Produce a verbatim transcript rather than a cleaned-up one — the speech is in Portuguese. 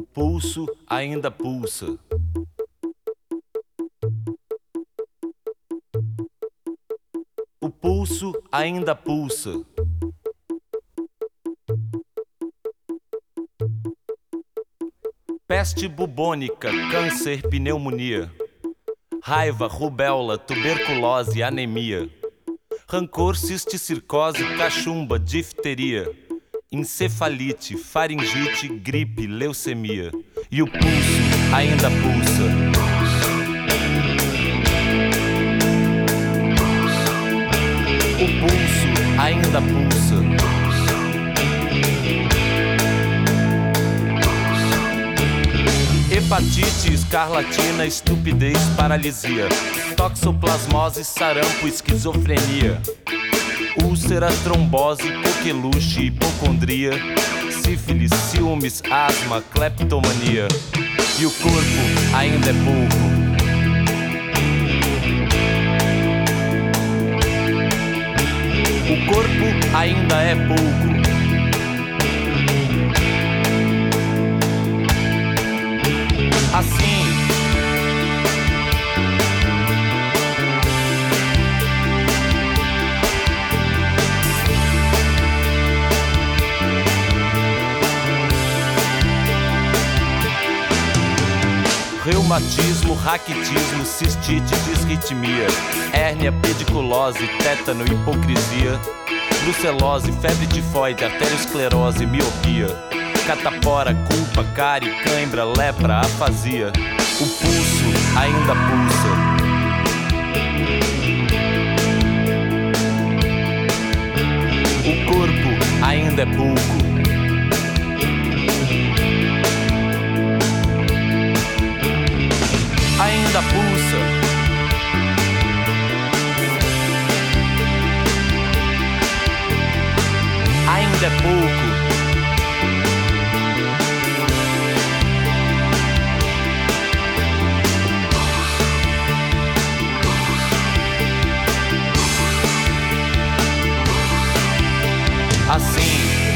pulso ainda pulsa. O pulso ainda pulsa. Peste bubônica, câncer, pneumonia, raiva, rubéola, tuberculose, anemia, rancor, cisticircose, cachumba, difteria, encefalite, faringite, gripe, leucemia. E o pulso ainda pulsa. O pulso ainda pulsa. Hepatite, escarlatina, estupidez, paralisia, toxoplasmose, sarampo, esquizofrenia, úlcera, trombose, coqueluche, hipocondria, sífilis, ciúmes, asma, cleptomania. E o corpo ainda é pouco. O corpo ainda é pouco. Assim, reumatismo, raquitismo, cistite, disritmia, hérnia, pediculose, tétano, hipocrisia, brucelose, febre tifoide, arteriosclerose, miopia, catapora, culpa, cárie, cãibra, lepra, afasia. O pulso ainda pulsa. O corpo ainda é pouco. Ainda pulsa. Ainda é pouco. Assim